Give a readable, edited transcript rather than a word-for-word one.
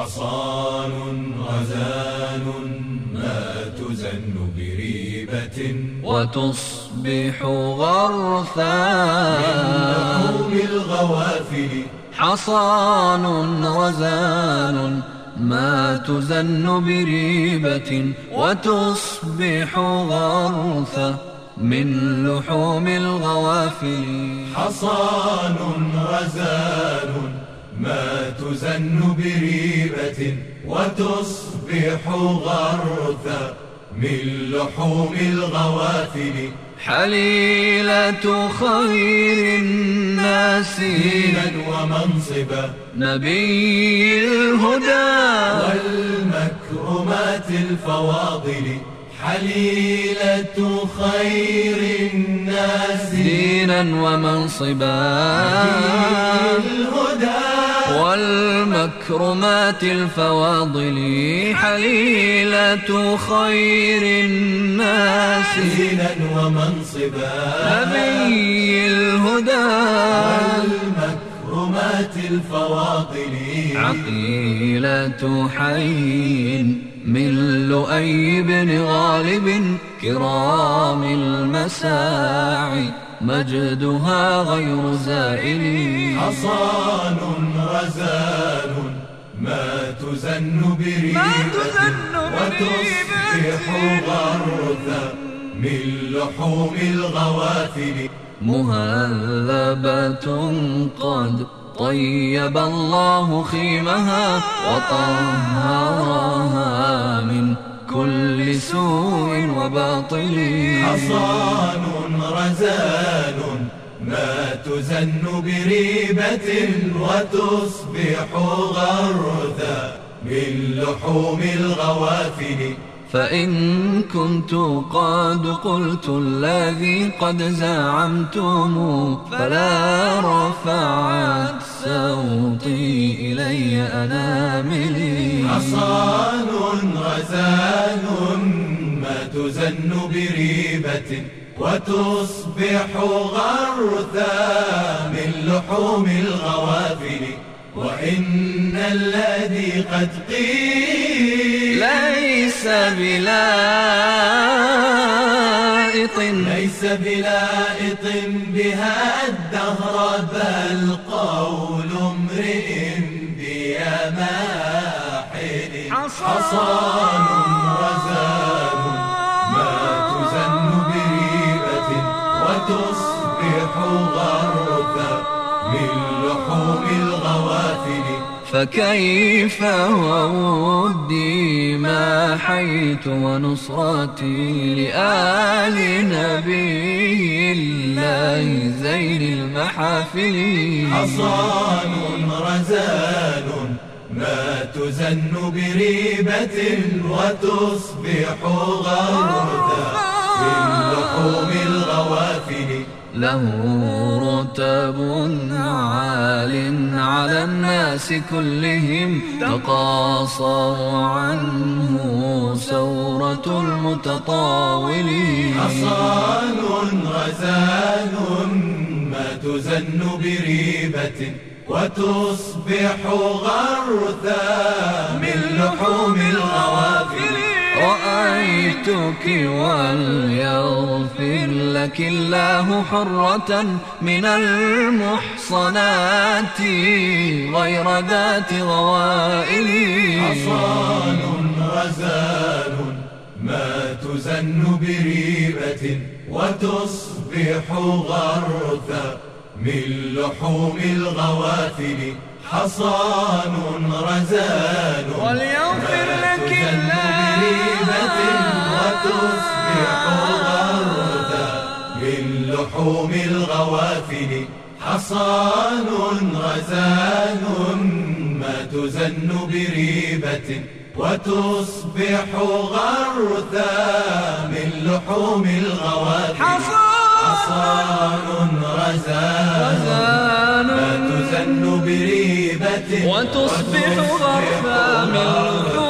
حصان غزال ما تزن بريبة وتصبح غرثا من لحوم الغوافل. حصان غزال ما تزن بريبة وتصبح غرثا من لحوم الغوافل. حصان غزال ما تزن بريبة وتصبح غرثا من لحوم الغوافل. حليلة خير الناس دينا ومنصبا نبي الهدى والمكرمات الفواضل. حليلة خير الناس دينا ومنصبا الهدى والمكرمات الفواضل. حليلة خير الناس دينا ومنصبا نبي الهدى والمكرمات الفواضل. عقيلة حي من لؤي بن غالب كرام المساعي مجدها غير زائل. حصان غزال ما تزن بريبة وتصبح غرثا من لحوم الغوافل. مهذبة قد طيب الله خيمها وطهرها من كل سوء وباطل. حصان غزال ما تزن بريبة وتصبح غرثا من لحوم الغوافل. فإن كنت قد قلت الذي قد زعمتم فلا رفعت صوتي إلي أناملي. حصان غزال ما تزن بريبة وتصبح غرثا من لحوم الغوافل. وإن الذي قد قيل ليس بلائط بها الدهر بل قول امرئ بيماحل. حصان غزال ما تزن بريبة وتصبح غرثا من لحوم الغوافل. فكيف وودي ما حيت ونصرتي لآل نبي الله زين المحافل. حصان غزال ما تزن بريبة وتصبح غرثا من لحوم الغوافل. له رتب عال على الناس كلهم تقاصر عنه سورة المتطاولين. حصان غزال ما تزن بريبة وتصبح غرثا من لحوم الغوافل. رأيتك وليغفر لك الله حرة من المحصنات غير ذات غوائل. حصان غزال ما تزن بريبة وتصبح غرثا من لحوم الغوافل. حصان غزال وليغفر لك الله وتصبح غرثا من لحوم الغوافل. حصان غزال ما تزن بريبة وتصبح غرثا من لحوم الغوافل. حصان غزال ما تزن بريبة وتصبح غرثا من لحوم